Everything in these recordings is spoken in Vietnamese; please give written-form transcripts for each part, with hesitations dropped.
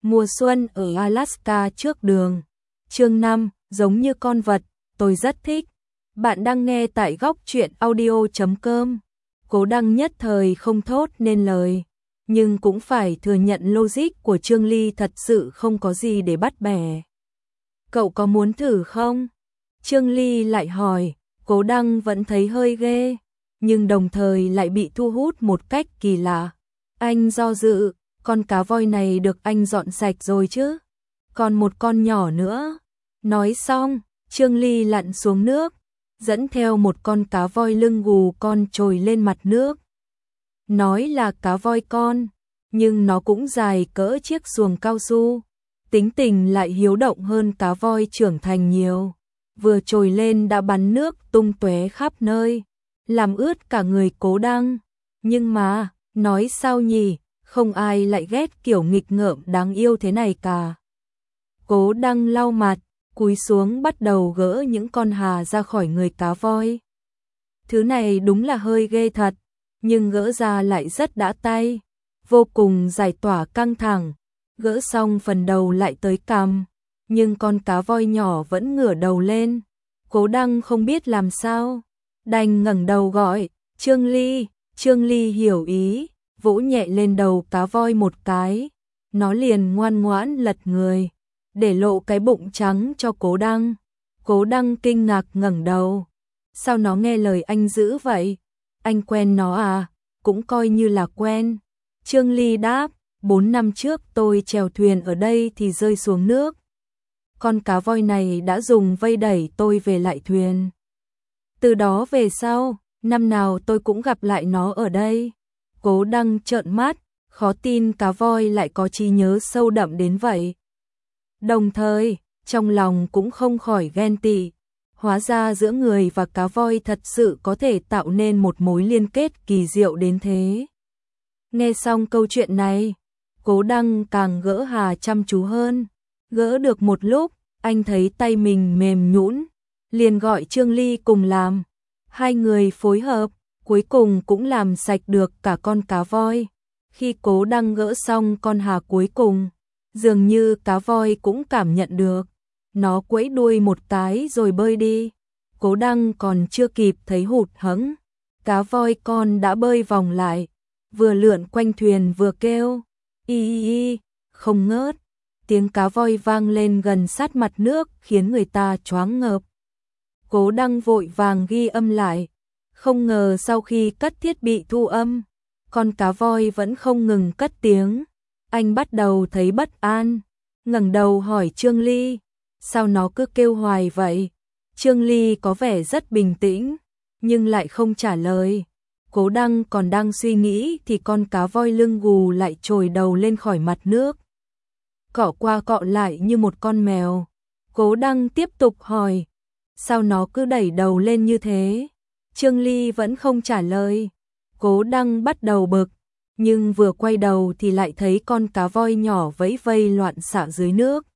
Mùa xuân ở Alaska trước đường. Chương 5, giống như con vật, tôi rất thích. Bạn đang nghe tại góc truyện audio.com. Cố Đăng nhất thời không thốt nên lời, nhưng cũng phải thừa nhận logic của Trương Ly thật sự không có gì để bắt bẻ. Cậu có muốn thử không? Trương Ly lại hỏi. Cố Đăng vẫn thấy hơi ghê, nhưng đồng thời lại bị thu hút một cách kỳ lạ. Anh do dự, con cá voi này được anh dọn sạch rồi chứ? Còn một con nhỏ nữa. Nói xong, Trương Ly lặn xuống nước, dẫn theo một con cá voi lưng gù con trồi lên mặt nước. Nói là cá voi con, nhưng nó cũng dài cỡ chiếc xuồng cao su. Tính tình lại hiếu động hơn cá voi trưởng thành nhiều. Vừa trồi lên đã bắn nước tung tóe khắp nơi, làm ướt cả người Cố Đăng. Nhưng mà, nói sao nhỉ, không ai lại ghét kiểu nghịch ngợm đáng yêu thế này cả. Cố Đăng lau mặt, cúi xuống bắt đầu gỡ những con hà ra khỏi người cá voi. Thứ này đúng là hơi ghê thật, nhưng gỡ ra lại rất đã tay, vô cùng giải tỏa căng thẳng. Gỡ xong phần đầu lại tới cằm, nhưng con cá voi nhỏ vẫn ngửa đầu lên. Cố Đăng không biết làm sao, đành ngẩng đầu gọi, Trương Ly. Trương Ly hiểu ý, vỗ nhẹ lên đầu cá voi một cái, nó liền ngoan ngoãn lật người, để lộ cái bụng trắng cho Cố Đăng. Cố Đăng kinh ngạc ngẩng đầu, sao nó nghe lời anh dữ vậy? Anh quen nó à? Cũng coi như là quen. Trương Ly đáp, 4 năm trước tôi chèo thuyền ở đây thì rơi xuống nước. Con cá voi này đã dùng vây đẩy tôi về lại thuyền. Từ đó về sau, năm nào tôi cũng gặp lại nó ở đây. Cố Đăng trợn mắt, khó tin cá voi lại có trí nhớ sâu đậm đến vậy. Đồng thời, trong lòng cũng không khỏi ghen tị. Hóa ra giữa người và cá voi thật sự có thể tạo nên một mối liên kết kỳ diệu đến thế. Nghe xong câu chuyện này, Cố Đăng càng gỡ hà chăm chú hơn. Gỡ được một lúc, anh thấy tay mình mềm nhũn, liền gọi Trương Ly cùng làm. Hai người phối hợp, cuối cùng cũng làm sạch được cả con cá voi. Khi Cố Đăng gỡ xong con hà cuối cùng, dường như cá voi cũng cảm nhận được. Nó quẫy đuôi một cái rồi bơi đi. Cố Đăng còn chưa kịp thấy hụt hẫng, cá voi con đã bơi vòng lại, vừa lượn quanh thuyền vừa kêu y không ngớt. Tiếng cá voi vang lên gần sát mặt nước khiến người ta choáng ngợp. Cố Đăng vội vàng ghi âm lại, không ngờ sau khi cất thiết bị thu âm, con cá voi vẫn không ngừng cất tiếng. Anh bắt đầu thấy bất an, ngẩng đầu hỏi Trương Ly, sao nó cứ kêu hoài vậy? Trương Ly có vẻ rất bình tĩnh, nhưng lại không trả lời. Cố Đăng còn đang suy nghĩ thì con cá voi lưng gù lại trồi đầu lên khỏi mặt nước, cọ qua cọ lại như một con mèo. Cố Đăng tiếp tục hỏi, sao nó cứ đẩy đầu lên như thế? Trương Ly vẫn không trả lời. Cố Đăng bắt đầu bực, nhưng vừa quay đầu thì lại thấy con cá voi nhỏ vẫy vây loạn xạ dưới nước.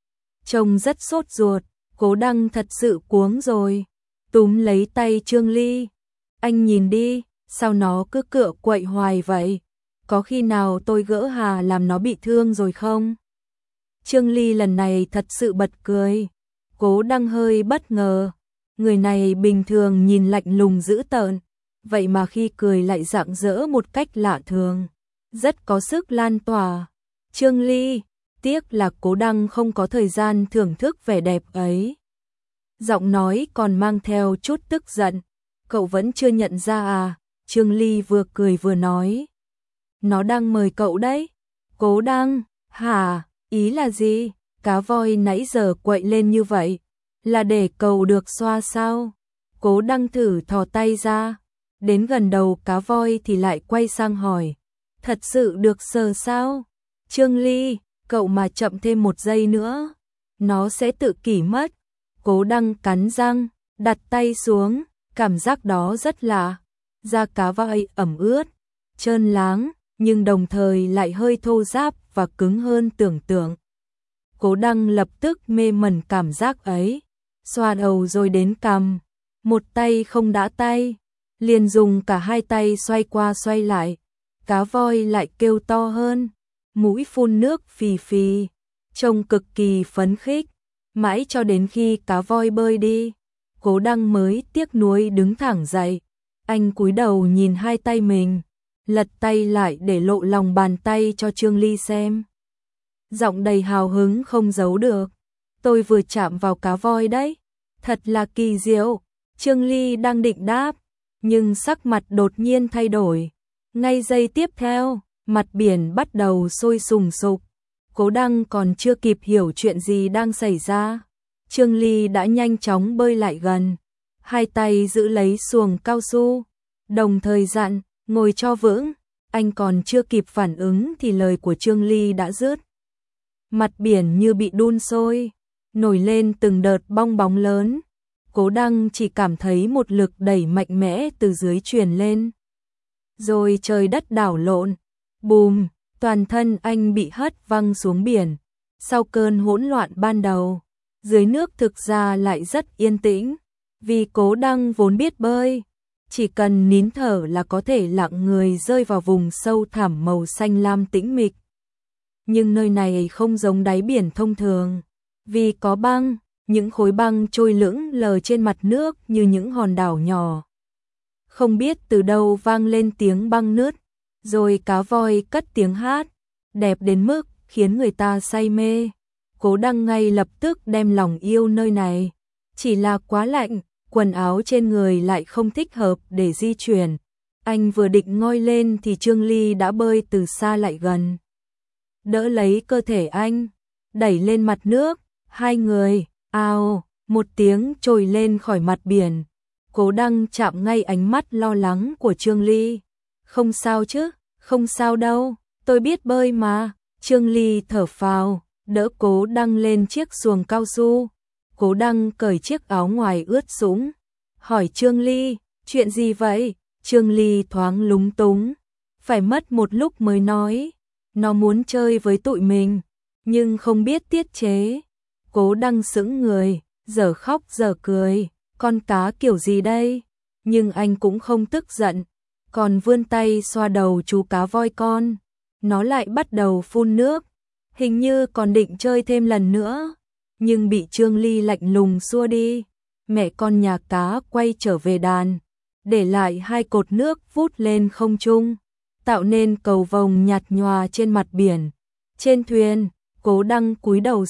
Trông rất sốt ruột, Cố Đăng thật sự cuống rồi, túm lấy tay Trương Ly. Anh nhìn đi, sao nó cứ cựa quậy hoài vậy? Có khi nào tôi gỡ hà làm nó bị thương rồi không? Trương Ly lần này thật sự bật cười. Cố Đăng hơi bất ngờ, người này bình thường nhìn lạnh lùng dữ tợn, vậy mà khi cười lại rạng rỡ một cách lạ thường, rất có sức lan tỏa. Trương Ly, tiếc là Cố Đăng không có thời gian thưởng thức vẻ đẹp ấy. Giọng nói còn mang theo chút tức giận, cậu vẫn chưa nhận ra à? Trương Ly vừa cười vừa nói, nó đang mời cậu đấy. Cố Đăng, hả? Ý là gì? Cá voi nãy giờ quậy lên như vậy, là để cầu được xoa sao? Cố Đăng thử thò tay ra, đến gần đầu cá voi thì lại quay sang hỏi, thật sự được sờ sao? Trương Ly, cậu mà chậm thêm 1 giây nữa, nó sẽ tự kỷ mất. Cố Đăng cắn răng, đặt tay xuống, cảm giác đó rất lạ. Da cá voi ẩm ướt, trơn láng, nhưng đồng thời lại hơi thô ráp và cứng hơn tưởng tượng. Cố Đăng lập tức mê mẩn cảm giác ấy, xoa đầu rồi đến cằm, một tay không đã tay, liền dùng cả hai tay xoay qua xoay lại. Cá voi lại kêu to hơn, mũi phun nước phì phì, trông cực kỳ phấn khích, mãi cho đến khi cá voi bơi đi, Cố Đăng mới tiếc nuối đứng thẳng dậy. Anh cúi đầu nhìn hai tay mình, lật tay lại để lộ lòng bàn tay cho Trương Ly xem. Giọng đầy hào hứng không giấu được. Tôi vừa chạm vào cá voi đấy, thật là kỳ diệu. Trương Ly đang định đáp, nhưng sắc mặt đột nhiên thay đổi. Ngay giây tiếp theo, mặt biển bắt đầu sôi sùng sục. Cố Đăng còn chưa kịp hiểu chuyện gì đang xảy ra, Trương Ly đã nhanh chóng bơi lại gần, hai tay giữ lấy xuồng cao su, đồng thời dặn, ngồi cho vững. Anh còn chưa kịp phản ứng thì lời của Trương Ly đã dứt. Mặt biển như bị đun sôi, nổi lên từng đợt bong bóng lớn. Cố Đăng chỉ cảm thấy một lực đẩy mạnh mẽ từ dưới truyền lên. Rồi trời đất đảo lộn, bùm, toàn thân anh bị hất văng xuống biển. Sau cơn hỗn loạn ban đầu, dưới nước thực ra lại rất yên tĩnh, vì Cố Đăng vốn biết bơi, chỉ cần nín thở là có thể lặng người rơi vào vùng sâu thẳm màu xanh lam tĩnh mịch. Nhưng nơi này không giống đáy biển thông thường, vì có băng, những khối băng trôi lững lờ trên mặt nước như những hòn đảo nhỏ. Không biết từ đâu vang lên tiếng băng nứt, rồi cá voi cất tiếng hát, đẹp đến mức khiến người ta say mê. Cố Đăng ngay lập tức đem lòng yêu nơi này, chỉ là quá lạnh, quần áo trên người lại không thích hợp để di chuyển. Anh vừa định ngoi lên thì Trương Ly đã bơi từ xa lại gần, đỡ lấy cơ thể anh, đẩy lên mặt nước. Hai người, ao, một tiếng trồi lên khỏi mặt biển. Cố Đăng chạm ngay ánh mắt lo lắng của Trương Ly. Không sao chứ, không sao đâu, tôi biết bơi mà. Trương Ly thở phào, đỡ Cố Đăng lên chiếc xuồng cao su. Cố Đăng cởi chiếc áo ngoài ướt sũng, hỏi Trương Ly, chuyện gì vậy? Trương Ly thoáng lúng túng, phải mất một lúc mới nói, nó muốn chơi với tụi mình, nhưng không biết tiết chế. Cố Đăng sững người, giờ khóc giờ cười, con cá kiểu gì đây? Nhưng anh cũng không tức giận, còn vươn tay xoa đầu chú cá voi con. Nó lại bắt đầu phun nước, hình như còn định chơi thêm lần nữa, nhưng bị Trương Ly lạnh lùng xua đi. Mẹ con nhà cá quay trở về đàn, để lại hai cột nước vút lên không trung, tạo nên cầu vồng nhạt nhòa trên mặt biển. Trên thuyền, Cố Đăng cúi đầu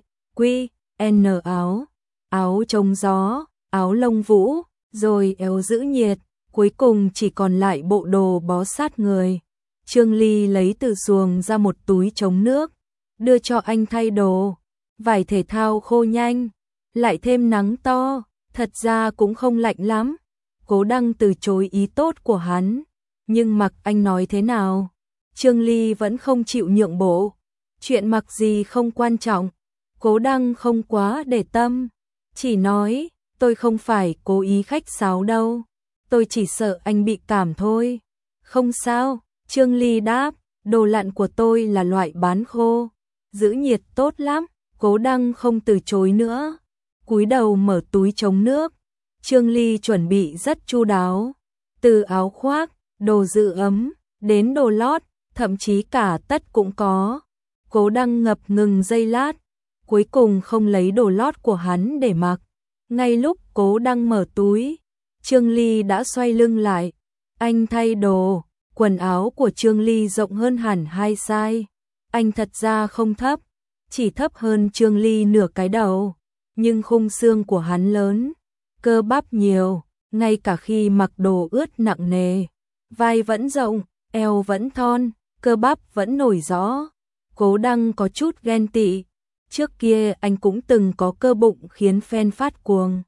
N áo, áo chống gió, áo lông vũ, rồi eo giữ nhiệt, cuối cùng chỉ còn lại bộ đồ bó sát người. Trương Ly lấy từ xuồng ra một túi chống nước, đưa cho anh thay đồ. Vải thể thao khô nhanh, lại thêm nắng to, thật ra cũng không lạnh lắm. Cố Đăng từ chối ý tốt của hắn, nhưng mặc anh nói thế nào, Trương Ly vẫn không chịu nhượng bộ. Chuyện mặc gì không quan trọng, Cố Đăng không quá để tâm, chỉ nói, tôi không phải cố ý khách sáo đâu, tôi chỉ sợ anh bị cảm thôi. Không sao, Trương Ly đáp, đồ lặn của tôi là loại bán khô, giữ nhiệt tốt lắm. Cố Đăng không từ chối nữa, cúi đầu mở túi chống nước. Trương Ly chuẩn bị rất chu đáo, từ áo khoác, đồ giữ ấm, đến đồ lót, thậm chí cả tất cũng có. Cố Đăng ngập ngừng giây lát, cuối cùng không lấy đồ lót của hắn để mặc. Ngay lúc Cố Đăng mở túi, Trương Ly đã xoay lưng lại. Anh thay đồ, quần áo của Trương Ly rộng hơn hẳn 2 size. Anh thật ra không thấp, chỉ thấp hơn Trương Ly nửa cái đầu, nhưng khung xương của hắn lớn, cơ bắp nhiều, ngay cả khi mặc đồ ướt nặng nề, vai vẫn rộng, eo vẫn thon, cơ bắp vẫn nổi rõ. Cố Đăng có chút ghen tị, trước kia anh cũng từng có cơ bụng khiến fan phát cuồng.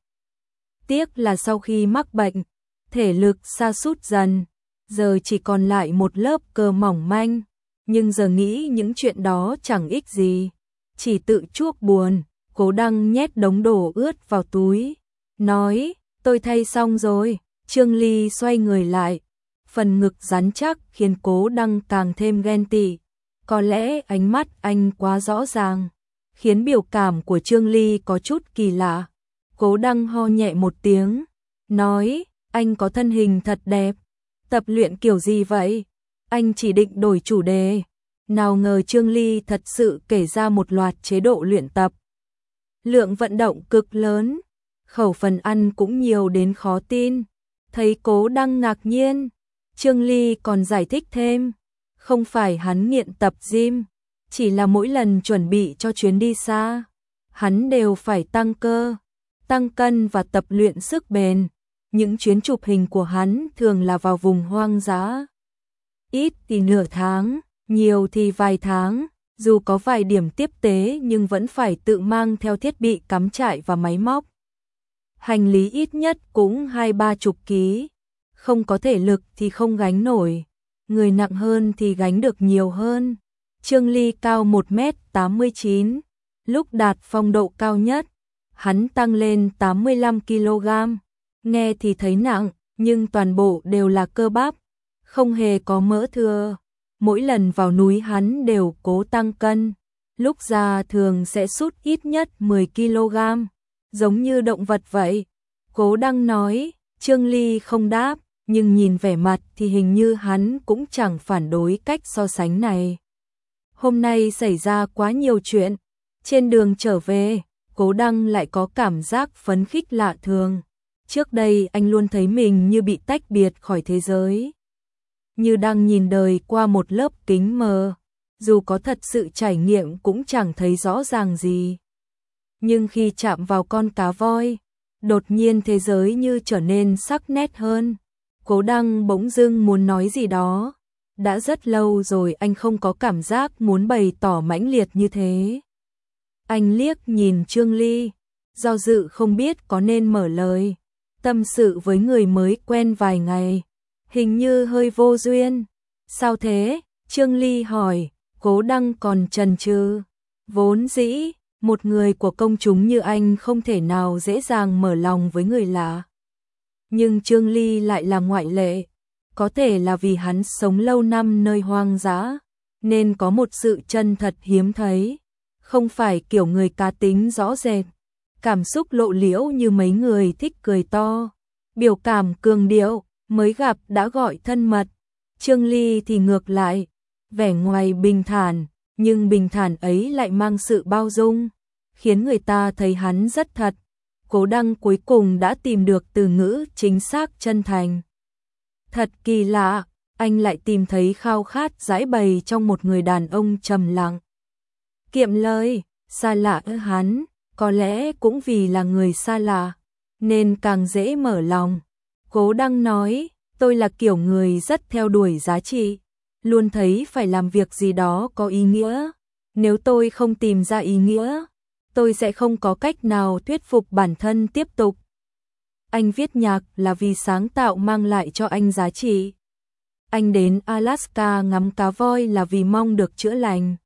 Tiếc là sau khi mắc bệnh, thể lực sa sút dần, giờ chỉ còn lại một lớp cơ mỏng manh, nhưng giờ nghĩ những chuyện đó chẳng ích gì, chỉ tự chuốc buồn. Cố Đăng nhét đống đồ ướt vào túi, nói, tôi thay xong rồi. Trương Ly xoay người lại, phần ngực rắn chắc khiến Cố Đăng càng thêm ghen tị. Có lẽ ánh mắt anh quá rõ ràng, khiến biểu cảm của Trương Ly có chút kỳ lạ. Cố Đăng ho nhẹ một tiếng, nói, anh có thân hình thật đẹp, tập luyện kiểu gì vậy? Anh chỉ định đổi chủ đề, Nào ngờ Trương Ly thật sự kể ra một loạt chế độ luyện tập. Lượng vận động cực lớn, khẩu phần ăn cũng nhiều đến khó tin. Thấy Cố Đăng ngạc nhiên, Trương Ly còn giải thích thêm, không phải hắn nghiện tập gym, chỉ là mỗi lần chuẩn bị cho chuyến đi xa, hắn đều phải tăng cơ, tăng cân và tập luyện sức bền. Những chuyến chụp hình của hắn thường là vào vùng hoang dã. Ít thì nửa tháng, nhiều thì vài tháng, dù có vài điểm tiếp tế nhưng vẫn phải tự mang theo thiết bị cắm trại và máy móc. Hành lý ít nhất cũng 20-30 ký, không có thể lực thì không gánh nổi, người nặng hơn thì gánh được nhiều hơn. Trương Ly cao 1m89, lúc đạt phong độ cao nhất, hắn tăng lên 85 kg. Nghe thì thấy nặng, nhưng toàn bộ đều là cơ bắp, không hề có mỡ thừa. Mỗi lần vào núi hắn đều cố tăng cân, lúc ra thường sẽ sút ít nhất 10 kg, giống như động vật vậy. Cố Đăng nói, Trương Ly không đáp, nhưng nhìn vẻ mặt thì hình như hắn cũng chẳng phản đối cách so sánh này. Hôm nay xảy ra quá nhiều chuyện, trên đường trở về, Cố Đăng lại có cảm giác phấn khích lạ thường. Trước đây anh luôn thấy mình như bị tách biệt khỏi thế giới, như đang nhìn đời qua một lớp kính mờ, dù có thật sự trải nghiệm cũng chẳng thấy rõ ràng gì. Nhưng khi chạm vào con cá voi, đột nhiên thế giới như trở nên sắc nét hơn. Cố Đăng bỗng dưng muốn nói gì đó, đã rất lâu rồi anh không có cảm giác muốn bày tỏ mãnh liệt như thế. Anh liếc nhìn Trương Ly, do dự không biết có nên mở lời, tâm sự với người mới quen vài ngày, hình như hơi vô duyên. Sao thế? Trương Ly hỏi. Cố Đăng còn chần chừ. Vốn dĩ, một người của công chúng như anh không thể nào dễ dàng mở lòng với người lạ. Nhưng Trương Ly lại là ngoại lệ. Có thể là vì hắn sống lâu năm nơi hoang dã, nên có một sự chân thật hiếm thấy. Không phải kiểu người cá tính rõ rệt, cảm xúc lộ liễu như mấy người thích cười to, biểu cảm cường điệu, mới gặp đã gọi thân mật. Trương Ly thì ngược lại, vẻ ngoài bình thản, nhưng bình thản ấy lại mang sự bao dung, khiến người ta thấy hắn rất thật. Cố Đăng cuối cùng đã tìm được từ ngữ chính xác chân thành. Thật kỳ lạ, anh lại tìm thấy khao khát giải bày trong một người đàn ông trầm lặng. Kiệm lời, xa lạ hắn, có lẽ cũng vì là người xa lạ, nên càng dễ mở lòng. Cố Đăng nói, tôi là kiểu người rất theo đuổi giá trị, luôn thấy phải làm việc gì đó có ý nghĩa. Nếu tôi không tìm ra ý nghĩa, tôi sẽ không có cách nào thuyết phục bản thân tiếp tục. Anh viết nhạc là vì sáng tạo mang lại cho anh giá trị. Anh đến Alaska ngắm cá voi là vì mong được chữa lành.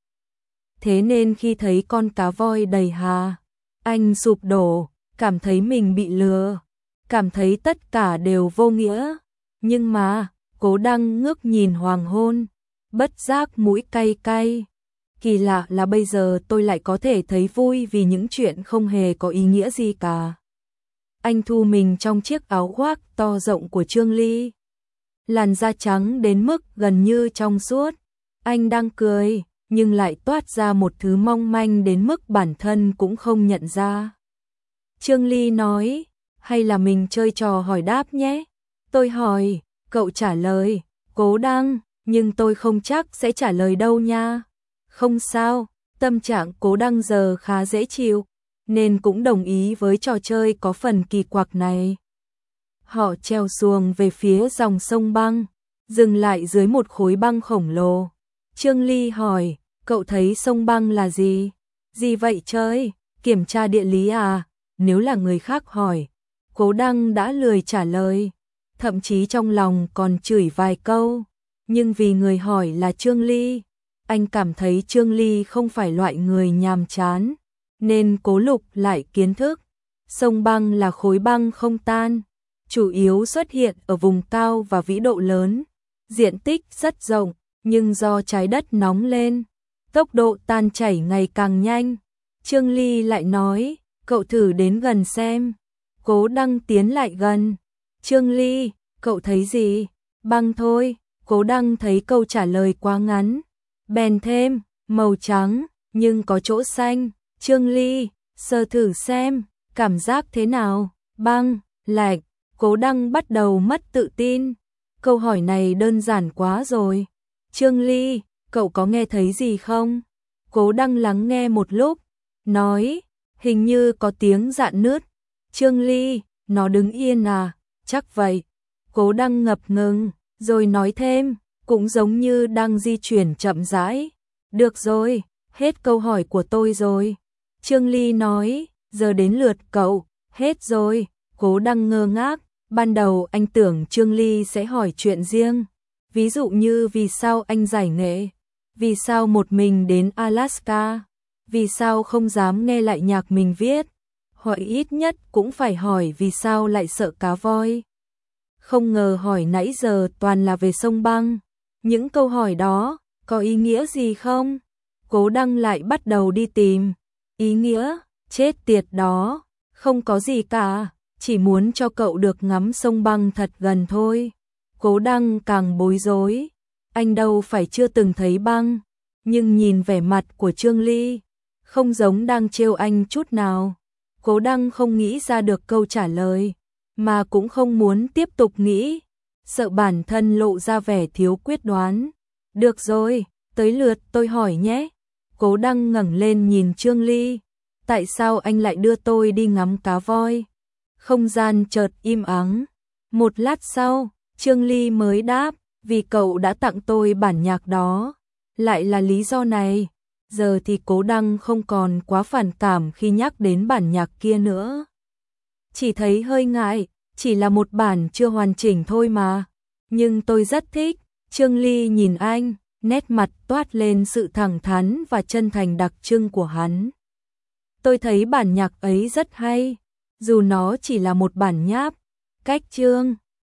Thế nên khi thấy con cá voi đầy hà, anh sụp đổ, cảm thấy mình bị lừa, cảm thấy tất cả đều vô nghĩa. Nhưng mà, Cố Đăng ngước nhìn hoàng hôn, bất giác mũi cay cay. Kỳ lạ là bây giờ tôi lại có thể thấy vui vì những chuyện không hề có ý nghĩa gì cả. Anh thu mình trong chiếc áo khoác to rộng của Trương Ly. Làn da trắng đến mức gần như trong suốt. Anh đang cười, nhưng lại toát ra một thứ mong manh đến mức bản thân cũng không nhận ra. Trương Ly nói, hay là mình chơi trò hỏi đáp nhé. Tôi hỏi, cậu trả lời. Cố Đăng, nhưng tôi không chắc sẽ trả lời đâu nha. Không sao, tâm trạng Cố Đăng giờ khá dễ chịu, nên cũng đồng ý với trò chơi có phần kỳ quặc này. Họ trèo xuồng về phía dòng sông băng, dừng lại dưới một khối băng khổng lồ. Trương Ly hỏi, cậu thấy sông băng là gì? Gì vậy chơi? Kiểm tra địa lý à? Nếu là người khác hỏi, Cố Đăng đã lười trả lời, thậm chí trong lòng còn chửi vài câu. Nhưng vì người hỏi là Trương Ly, anh cảm thấy Trương Ly không phải loại người nhàm chán, nên cố lục lại kiến thức. Sông băng là khối băng không tan, chủ yếu xuất hiện ở vùng cao và vĩ độ lớn, diện tích rất rộng, nhưng do trái đất nóng lên, tốc độ tan chảy ngày càng nhanh. Trương Ly lại nói, cậu thử đến gần xem. Cố Đăng tiến lại gần. Trương Ly, cậu thấy gì? Băng thôi. Cố Đăng thấy câu trả lời quá ngắn, bèn thêm, màu trắng, nhưng có chỗ xanh. Trương Ly, sờ thử xem, cảm giác thế nào? Băng, lạnh. Cố Đăng bắt đầu mất tự tin. Câu hỏi này đơn giản quá rồi. Trương Ly, cậu có nghe thấy gì không? Cố Đăng lắng nghe một lúc, nói, hình như có tiếng rạn nứt. Trương Ly, nó đứng yên à? Chắc vậy. Cố Đăng ngập ngừng, rồi nói thêm, cũng giống như đang di chuyển chậm rãi. Được rồi, hết câu hỏi của tôi rồi. Trương Ly nói, giờ đến lượt cậu. Hết rồi. Cố Đăng ngơ ngác, ban đầu anh tưởng Trương Ly sẽ hỏi chuyện riêng. Ví dụ như vì sao anh giải nghệ, vì sao một mình đến Alaska, vì sao không dám nghe lại nhạc mình viết, hoặc ít nhất cũng phải hỏi vì sao lại sợ cá voi. Không ngờ hỏi nãy giờ toàn là về sông băng. Những câu hỏi đó có ý nghĩa gì không? Cố Đăng lại bắt đầu đi tìm. Ý nghĩa, chết tiệt đó, không có gì cả, chỉ muốn cho cậu được ngắm sông băng thật gần thôi. Cố Đăng càng bối rối, anh đâu phải chưa từng thấy băng, nhưng nhìn vẻ mặt của Trương Ly, không giống đang trêu anh chút nào. Cố Đăng không nghĩ ra được câu trả lời, mà cũng không muốn tiếp tục nghĩ, sợ bản thân lộ ra vẻ thiếu quyết đoán. Được rồi, tới lượt tôi hỏi nhé. Cố Đăng ngẩng lên nhìn Trương Ly, tại sao anh lại đưa tôi đi ngắm cá voi? Không gian chợt im ắng. Một lát sau, Trương Ly mới đáp, vì cậu đã tặng tôi bản nhạc đó. Lại là lý do này. Giờ thì Cố Đăng không còn quá phản cảm khi nhắc đến bản nhạc kia nữa. Chỉ thấy hơi ngại, chỉ là một bản chưa hoàn chỉnh thôi mà. Nhưng tôi rất thích. Trương Ly nhìn anh, nét mặt toát lên sự thẳng thắn và chân thành đặc trưng của hắn. Tôi thấy bản nhạc ấy rất hay, dù nó chỉ là một bản nháp. Cách chương